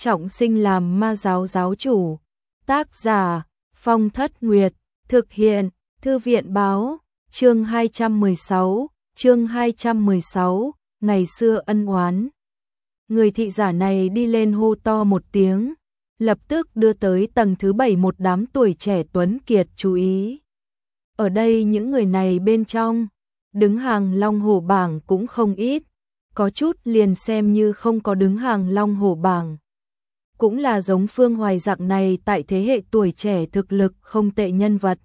trọng sinh làm ma giáo giáo chủ. Tác giả Phong Thất Nguyệt. Thực hiện Thư viện báo. Chương 216, ngày xưa ân oán. Người thị giả này đi lên hô to một tiếng, lập tức đưa tới tầng thứ 7 một đám tuổi trẻ tuấn kiệt chú ý. Ở đây những người này bên trong, đứng hàng long hổ bảng cũng không ít, có chút liền xem như không có đứng hàng long hổ bảng. Cũng là giống Phương Hoài dạng này tại thế hệ tuổi trẻ thực lực không tệ nhân vật.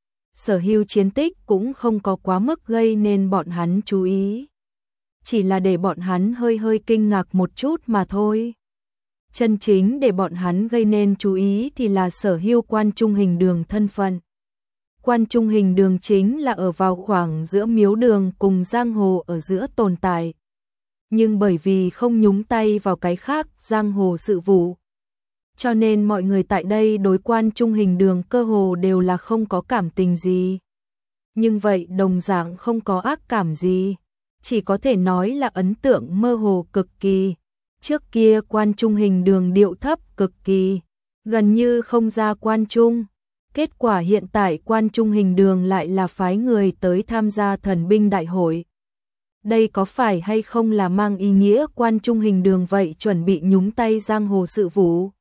Sở hữu chiến tích cũng không có quá mức gây nên bọn hắn chú ý. Chỉ là để bọn hắn hơi kinh ngạc một chút mà thôi. Chân chính để bọn hắn gây nên chú ý thì là sở hữu Quan Trung Hình Đường thân phận. Quan Trung Hình Đường chính là ở vào khoảng giữa miếu đường cùng giang hồ ở giữa tồn tại. Nhưng bởi vì không nhúng tay vào cái khác giang hồ sự vụ, cho nên mọi người tại đây đối Quan Trung Hình Đường cơ hồ đều là không có cảm tình gì. Nhưng vậy đồng dạng không có ác cảm gì, chỉ có thể nói là ấn tượng mơ hồ cực kỳ. Trước kia Quan Trung Hình Đường điệu thấp cực kỳ, gần như không ra quan trung. Kết quả hiện tại Quan Trung Hình Đường lại là phái người tới tham gia thần binh đại hội. Đây có phải hay không là mang ý nghĩa Quan Trung Hình Đường vậy chuẩn bị nhúng tay giang hồ sự vụ?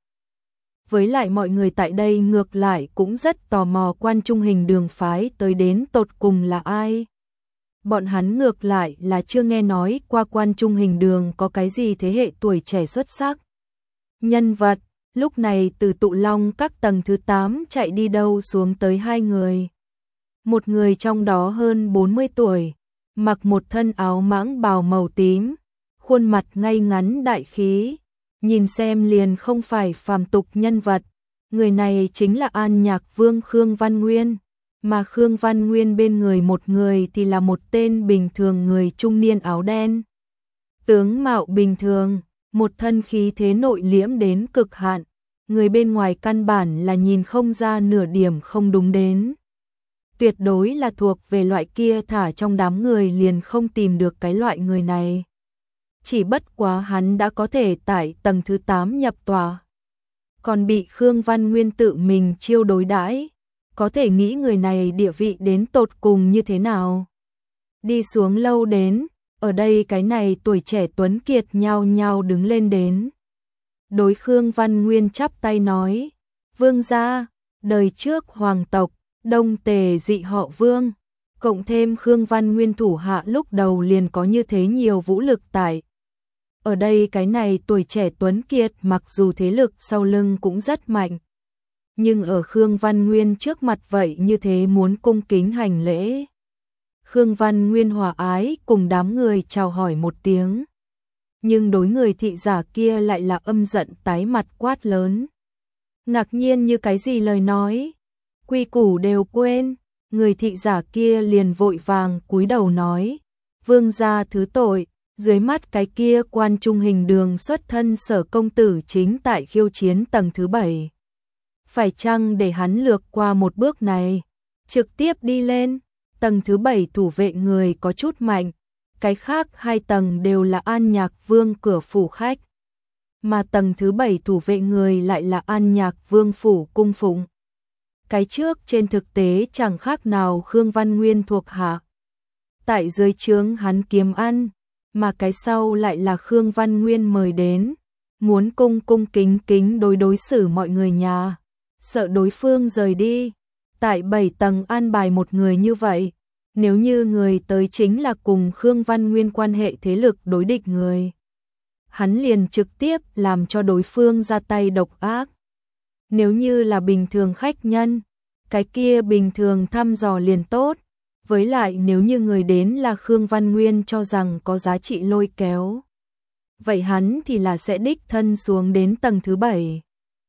Với lại mọi người tại đây ngược lại cũng rất tò mò Quan Trung Hình Đường phái tới đến tột cùng là ai. Bọn hắn ngược lại là chưa nghe nói qua Quan Trung Hình Đường có cái gì thế hệ tuổi trẻ xuất sắc. Nhân vật, lúc này từ Tụ Long các tầng thứ 8 chạy đi đâu xuống tới hai người. Một người trong đó hơn 40 tuổi, mặc một thân áo mãng bào màu tím, khuôn mặt ngay ngắn đại khí, nhìn xem liền không phải phàm tục nhân vật. Người này chính là An Nhạc Vương Khương Văn Nguyên, mà Khương Văn Nguyên bên người một người thì là một tên bình thường người trung niên áo đen. Tướng mạo bình thường, một thân khí thế nội liễm đến cực hạn, người bên ngoài căn bản là nhìn không ra nửa điểm không đúng đến. Tuyệt đối là thuộc về loại kia thả trong đám người liền không tìm được cái loại người này. Chỉ bất quá hắn đã có thể tại tầng thứ 8 nhập tòa, còn bị Khương Văn Nguyên tự mình chiêu đối đãi, có thể nghĩ người này địa vị đến tột cùng như thế nào. Đi xuống lâu đến, ở đây cái này tuổi trẻ tuấn kiệt nhao nhao đứng lên đến. Đối Khương Văn Nguyên chắp tay nói, Vương gia, đời trước hoàng tộc, Đông Tề dị họ Vương, cộng thêm Khương Văn Nguyên thủ hạ lúc đầu liền có như thế nhiều vũ lực tại. Ở đây cái này tuổi trẻ tuấn kiệt mặc dù thế lực sau lưng cũng rất mạnh, nhưng ở Khương Văn Nguyên trước mặt vậy như thế muốn cung kính hành lễ. Khương Văn Nguyên hòa ái cùng đám người chào hỏi một tiếng, nhưng đối người thị giả kia lại là âm giận tái mặt quát lớn. Ngạc nhiên như cái gì lời nói, quy củ đều quên. Người thị giả kia liền vội vàng cúi đầu nói, Vương gia thứ tội, dưới mắt cái kia Quan Trung Hình Đường xuất thân Sở công tử chính tại khiêu chiến tầng thứ 7. Phải chăng để hắn lược qua một bước này, trực tiếp đi lên? Tầng thứ 7 thủ vệ người có chút mạnh, cái khác hai tầng đều là An Nhạc Vương cửa phủ khách, mà tầng thứ 7 thủ vệ người lại là An Nhạc Vương phủ cung phụng. Cái trước trên thực tế chẳng khác nào Khương Văn Nguyên thuộc hạ, tại dưới trướng hắn kiếm ăn, mà cái sau lại là Khương Văn Nguyên mời đến, muốn cung kính kính đối xử mọi người nhà, sợ đối phương rời đi. Tại 7 tầng an bài một người như vậy, nếu như người tới chính là cùng Khương Văn Nguyên quan hệ thế lực đối địch người, hắn liền trực tiếp làm cho đối phương ra tay độc ác. Nếu như là bình thường khách nhân, cái kia bình thường thăm dò liền tốt. Với lại nếu như người đến là Khương Văn Nguyên cho rằng có giá trị lôi kéo, vậy hắn thì là sẽ đích thân xuống đến tầng thứ 7,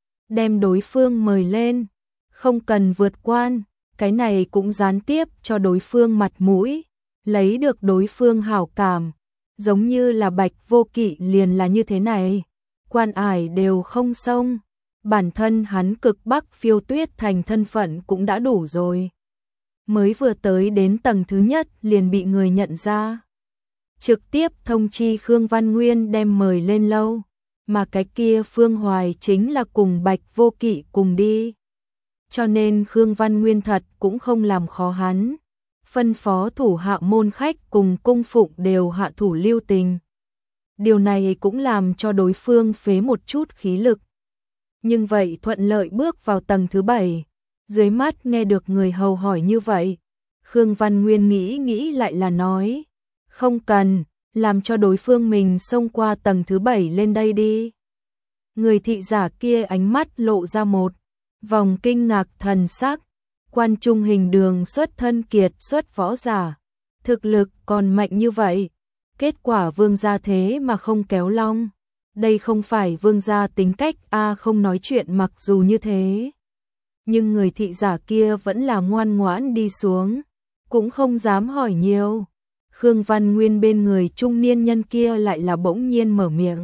đem đối phương mời lên, không cần vượt quan, cái này cũng gián tiếp cho đối phương mặt mũi, lấy được đối phương hảo cảm, giống như là Bạch Vô Kỵ liền là như thế này, quan ải đều không xông, bản thân hắn Cực Bắc Phiêu Tuyết Thành thân phận cũng đã đủ rồi. Mới vừa tới đến tầng thứ nhất liền bị người nhận ra. Trực tiếp thông chi Khương Văn Nguyên đem mời lên lâu, mà cái kia Phương Hoài chính là cùng Bạch Vô Kỵ cùng đi. Cho nên Khương Văn Nguyên thật cũng không làm khó hắn, phân phó thủ hạ môn khách cùng cung phụng đều hạ thủ lưu tình. Điều này cũng làm cho đối phương phế một chút khí lực. Nhưng vậy thuận lợi bước vào tầng thứ 7, dưới mắt nghe được người hầu hỏi như vậy, Khương Văn Nguyên nghĩ lại là nói, không cần, làm cho đối phương mình xông qua tầng thứ 7 lên đây đi. Người thị giả kia ánh mắt lộ ra một vòng kinh ngạc thần sắc, Quan Trung Hình Đường xuất thân kiệt xuất võ giả, thực lực còn mạnh như vậy, kết quả vương gia thế mà không kéo long. Đây không phải vương gia tính cách không nói chuyện mặc dù như thế. Nhưng người thị giả kia vẫn là ngoan ngoãn đi xuống, cũng không dám hỏi nhiều. Khương Văn Nguyên bên người trung niên nhân kia lại là bỗng nhiên mở miệng.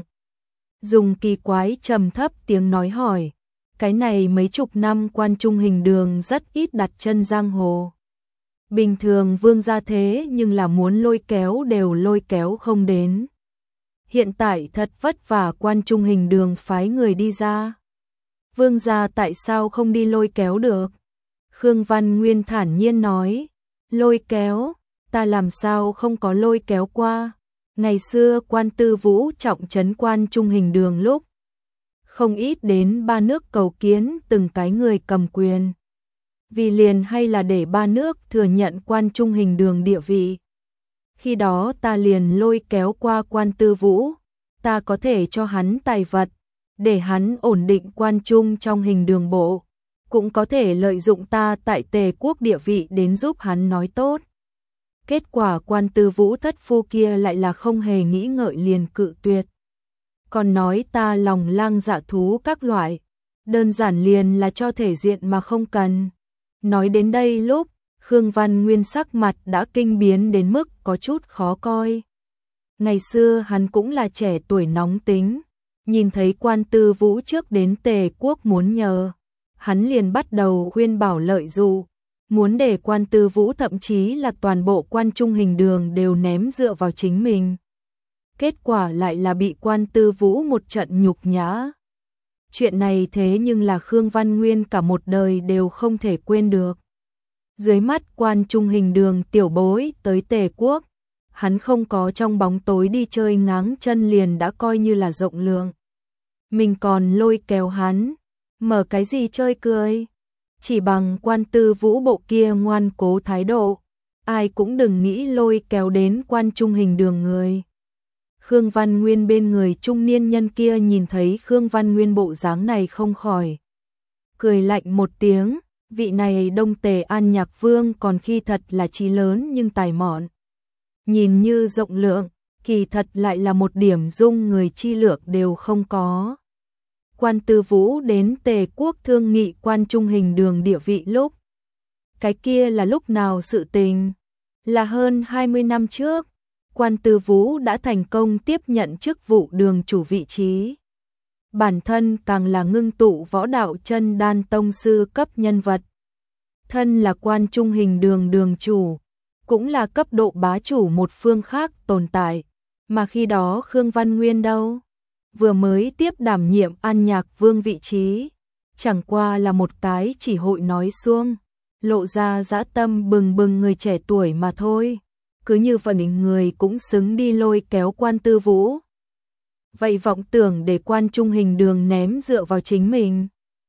Dùng kỳ quái trầm thấp tiếng nói hỏi, cái này mấy chục năm Quan Trung Hình Đường rất ít đặt chân giang hồ. Bình thường vương gia thế nhưng là muốn lôi kéo đều lôi kéo không đến. Hiện tại thật vất vả Quan Trung Hình Đường phái người đi ra. Vương gia tại sao không đi lôi kéo được? Khương Văn Nguyên thản nhiên nói, lôi kéo, ta làm sao không có lôi kéo qua. Ngày xưa Quan Tư Vũ trọng trấn Quan Trung Hình Đường lúc, không ít đến ba nước cầu kiến từng cái người cầm quyền. Vì liền hay là để ba nước thừa nhận Quan Trung Hình Đường địa vị. Khi đó ta liền lôi kéo qua Quan Tư Vũ, ta có thể cho hắn tài vật, để hắn ổn định Quan Trung trong Hình Đường bộ, cũng có thể lợi dụng ta tại Tề quốc địa vị đến giúp hắn nói tốt. Kết quả Quan Tư Vũ thất phu kia lại là không hề nghĩ ngợi liền cự tuyệt. Còn nói ta lòng lang dạ thú các loại, đơn giản liền là cho thể diện mà không cần. Nói đến đây lúc, Khương Văn Nguyên sắc mặt đã kinh biến đến mức có chút khó coi. Ngày xưa hắn cũng là trẻ tuổi nóng tính, nhìn thấy Quan Tư Vũ trước đến Tề quốc muốn nhờ, hắn liền bắt đầu khuyên bảo lợi dụ, muốn để Quan Tư Vũ thậm chí là toàn bộ Quan Trung Hình Đường đều ném dựa vào chính mình. Kết quả lại là bị Quan Tư Vũ một trận nhục nhã. Chuyện này thế nhưng là Khương Văn Nguyên cả một đời đều không thể quên được. Dưới mắt Quan Trung Hình Đường tiểu bối tới Tề quốc, hắn không có trong bóng tối đi chơi ngáng chân liền đã coi như là rộng lượng. Mình còn lôi kéo hắn, mở cái gì chơi cười. Chỉ bằng Quan Tư Vũ bộ kia ngoan cố thái độ, ai cũng đừng nghĩ lôi kéo đến Quan Trung Hình Đường người. Khương Văn Nguyên bên người trung niên nhân kia nhìn thấy Khương Văn Nguyên bộ dáng này không khỏi cười lạnh một tiếng, vị này Đông Tề An Nhạc Vương còn khi thật là chí lớn nhưng tài mọn. Nhìn như rộng lượng, kỳ thật lại là một điểm dung người chi lược đều không có. Quan Tư Vũ đến Tề quốc thương nghị Quan Trung Hình Đường địa vị lúc. Cái kia là lúc nào sự tình? Là hơn 20 năm trước. Quan Tư Vũ đã thành công tiếp nhận chức vụ đường chủ vị trí. Bản thân càng là ngưng tụ võ đạo chân đan tông sư cấp nhân vật. Thân là Quan Trung Hình Đường đường chủ, cũng là cấp độ bá chủ một phương khác tồn tại. Mà khi đó Khương Văn Nguyên đâu? Vừa mới tiếp đảm nhiệm An Nhạc Vương vị trí. Chẳng qua là một cái chỉ hội nói suông, lộ ra dã tâm bừng bừng người trẻ tuổi mà thôi. Cứ như vậy người cũng xứng đi lôi kéo Quan Tư Vũ. Vậy vọng tưởng để Quan Trung Hình Đường ném dựa vào chính mình.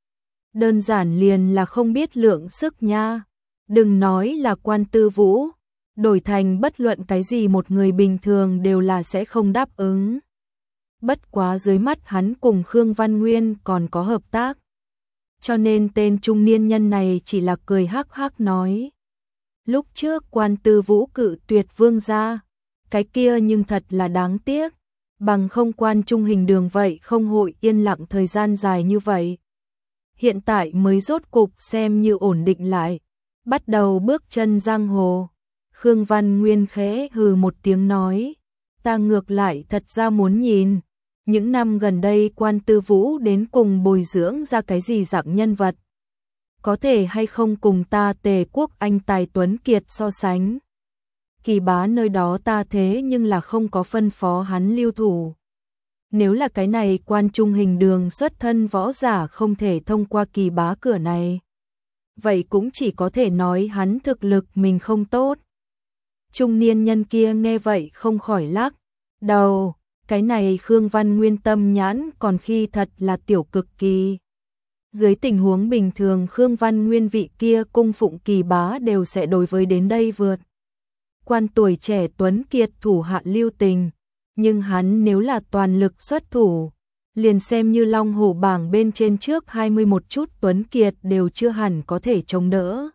Đơn giản liền là không biết lượng sức nha. Đừng nói là Quan Tư Vũ, đổi thành bất luận cái gì một người bình thường đều là sẽ không đáp ứng. Bất quá dưới mắt hắn cùng Khương Văn Nguyên còn có hợp tác. Cho nên tên trung niên nhân này chỉ là cười hắc hắc nói. Lúc trước Quan Tư Vũ cự tuyệt vương gia, cái kia nhưng thật là đáng tiếc, bằng không Quan Trung Hình Đường vậy không hội yên lặng thời gian dài như vậy. Hiện tại mới rốt cục xem như ổn định lại, bắt đầu bước chân giang hồ. Khương Văn Nguyên khẽ hừ một tiếng nói, ta ngược lại thật ra muốn nhìn, những năm gần đây Quan Tư Vũ đến cùng bồi dưỡng ra cái gì dạng nhân vật. Có thể hay không cùng ta Tề quốc anh tài tuấn kiệt so sánh. Kỳ bá nơi đó ta thế nhưng là không có phân phó hắn lưu thủ. Nếu là cái này quan trung hình đường xuất thân võ giả không thể thông qua Kỳ Bá cửa này, vậy cũng chỉ có thể nói hắn thực lực mình không tốt. Trung niên nhân kia nghe vậy không khỏi lắc đầu, cái này Khương Văn Nguyên tâm nhãn còn khi thật là tiểu cực kỳ. Dưới tình huống bình thường Khương Văn Nguyên vị kia cung phụng Kỳ Bá đều sẽ đối với đến đây vượt quan tuổi trẻ tuấn kiệt thủ hạ lưu tình, nhưng hắn nếu là toàn lực xuất thủ, liền xem như long hổ bảng bên trên trước 21 chút tuấn kiệt đều chưa hẳn có thể chống đỡ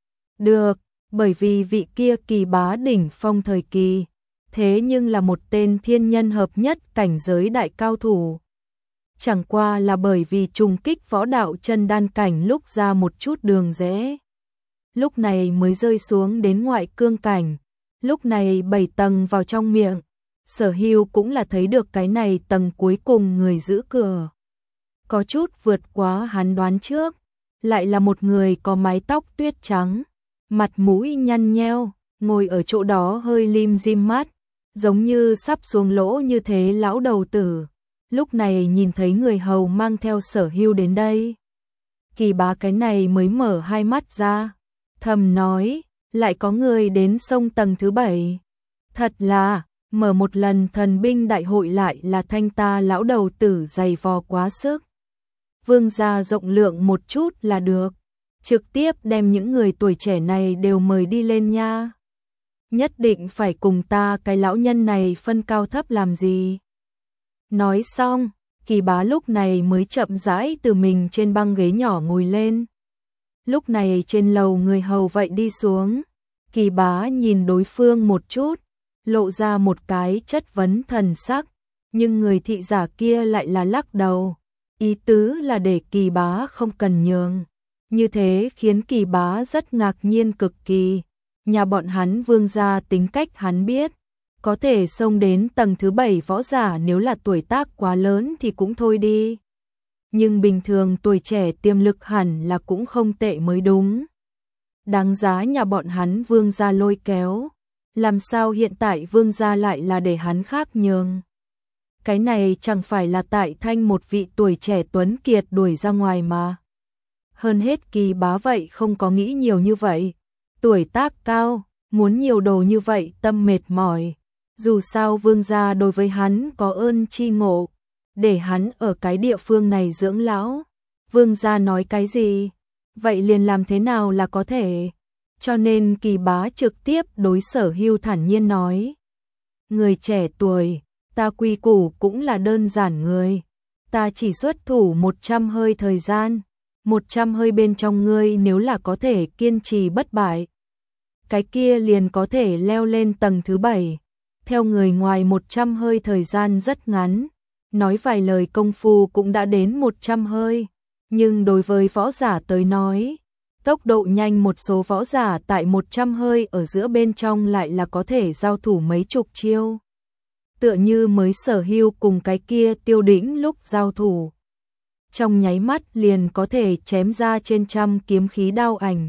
được, bởi vì vị kia Kỳ Bá đỉnh phong thời kỳ, thế nhưng là một tên thiên nhân hợp nhất cảnh giới đại cao thủ. Chẳng qua là bởi vì trùng kích võ đạo chân đan cảnh lúc ra một chút đường rẽ, lúc này mới rơi xuống đến ngoại cương cảnh, lúc này 7 tầng vào trong miệng, Sở Hưu cũng là thấy được cái này tầng cuối cùng người giữ cửa. Có chút vượt quá hắn đoán trước, lại là một người có mái tóc tuyết trắng, mặt mũi nhăn nheo, ngồi ở chỗ đó hơi lim dim mắt, giống như sắp xuống lỗ như thế lão đầu tử. Lúc này nhìn thấy người hầu mang theo Sở Hưu đến đây, Kỳ Bá cái này mới mở hai mắt ra, thầm nói, lại có người đến sông tầng thứ 7. Thật là, mở một lần thần binh đại hội lại là thanh ta lão đầu tử dày vò quá sức. Vương gia rộng lượng một chút là được, trực tiếp đem những người tuổi trẻ này đều mời đi lên nha. Nhất định phải cùng ta cái lão nhân này phân cao thấp làm gì. Nói xong, Kỳ Bá lúc này mới chậm rãi từ mình trên băng ghế nhỏ ngồi lên. Lúc này trên lầu người hầu vậy đi xuống, Kỳ Bá nhìn đối phương một chút, lộ ra một cái chất vấn thần sắc, nhưng người thị giả kia lại là lắc đầu, ý tứ là để Kỳ Bá không cần nhường. Như thế khiến Kỳ Bá rất ngạc nhiên cực kỳ, nhà bọn hắn Vương gia tính cách hắn biết, có thể xông đến tầng thứ 7 võ giả nếu là tuổi tác quá lớn thì cũng thôi đi. Nhưng bình thường tuổi trẻ tiềm lực hẳn là cũng không tệ mới đúng. Đáng giá nhà bọn hắn Vương gia lôi kéo, làm sao hiện tại Vương gia lại là để hắn khác nhường. Cái này chẳng phải là tại thanh một vị tuổi trẻ tuấn kiệt đuổi ra ngoài mà. Hơn hết Kỳ Bá vậy không có nghĩ nhiều như vậy. Tuổi tác cao, muốn nhiều đồ như vậy tâm mệt mỏi. Dù sao Vương gia đối với hắn có ơn chi ngộ, để hắn ở cái địa phương này dưỡng lão. Vương gia nói cái gì, vậy liền làm thế nào là có thể. Cho nên Kỳ Bá trực tiếp đối Sở Hưu thản nhiên nói. Người trẻ tuổi, ta quy củ cũng là đơn giản người. Ta chỉ xuất thủ 100 hơi thời gian. 100 hơi bên trong ngươi nếu là có thể kiên trì bất bại, cái kia liền có thể leo lên tầng thứ 7. Theo người ngoài 100 hơi thời gian rất ngắn, nói vài lời công phu cũng đã đến 100 hơi. Nhưng đối với võ giả tới nói, tốc độ nhanh một số võ giả tại 100 hơi ở giữa bên trong lại là có thể giao thủ mấy chục chiêu. Tựa như mới Sở Hưu cùng cái kia Tiêu Đĩnh lúc giao thủ. Trong nháy mắt liền có thể chém ra trên trăm kiếm khí đao ảnh.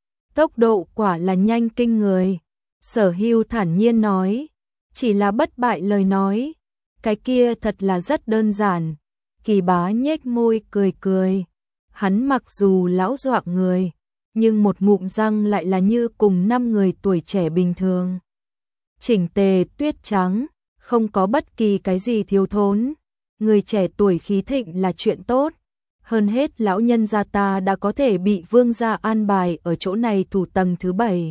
Tốc độ quả là nhanh kinh người. Sở Hưu thản nhiên nói, chỉ là bất bại lời nói, cái kia thật là rất đơn giản. Kỳ Bá nhếch môi cười cười. Hắn mặc dù lão dọa người, nhưng một ngụm răng lại là như cùng 5 người tuổi trẻ bình thường. Chỉnh tề tuyết trắng, không có bất kỳ cái gì thiếu thốn. Người trẻ tuổi khí thịnh là chuyện tốt. Hơn hết lão nhân gia ta đã có thể bị Vương gia an bài ở chỗ này thủ tầng thứ 7.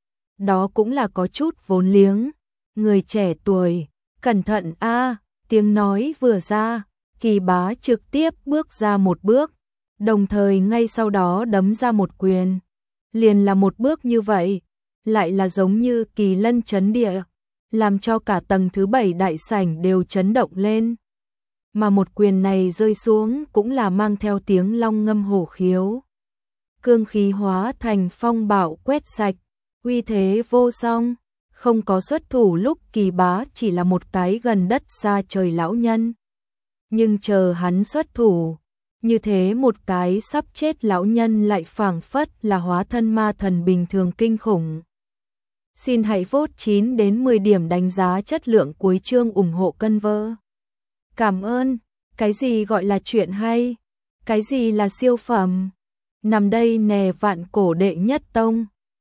Đó cũng là có chút vốn liếng. Người trẻ tuổi, cẩn thận a. Tiếng nói vừa ra, Kỳ Bá trực tiếp bước ra một bước, đồng thời ngay sau đó đấm ra một quyền. Liền là một bước như vậy, lại là giống như kỳ lân chấn địa, làm cho cả tầng thứ 7 đại sảnh đều chấn động lên. Mà một quyền này rơi xuống cũng là mang theo tiếng long ngâm hổ khiếu. Cương khí hóa thành phong bạo quét sạch, uy thế vô song, không có xuất thủ lúc Kỳ Bá chỉ là một cái gần đất xa trời lão nhân. Nhưng chờ hắn xuất thủ, như thế một cái sắp chết lão nhân lại phảng phất là hóa thân ma thần bình thường kinh khủng. Xin hãy vote 9 đến 10 điểm đánh giá chất lượng cuối chương ủng hộ Conver. Cảm ơn, cái gì gọi là chuyện hay? Cái gì là siêu phẩm? Nằm đây nè vạn cổ đệ nhất tông.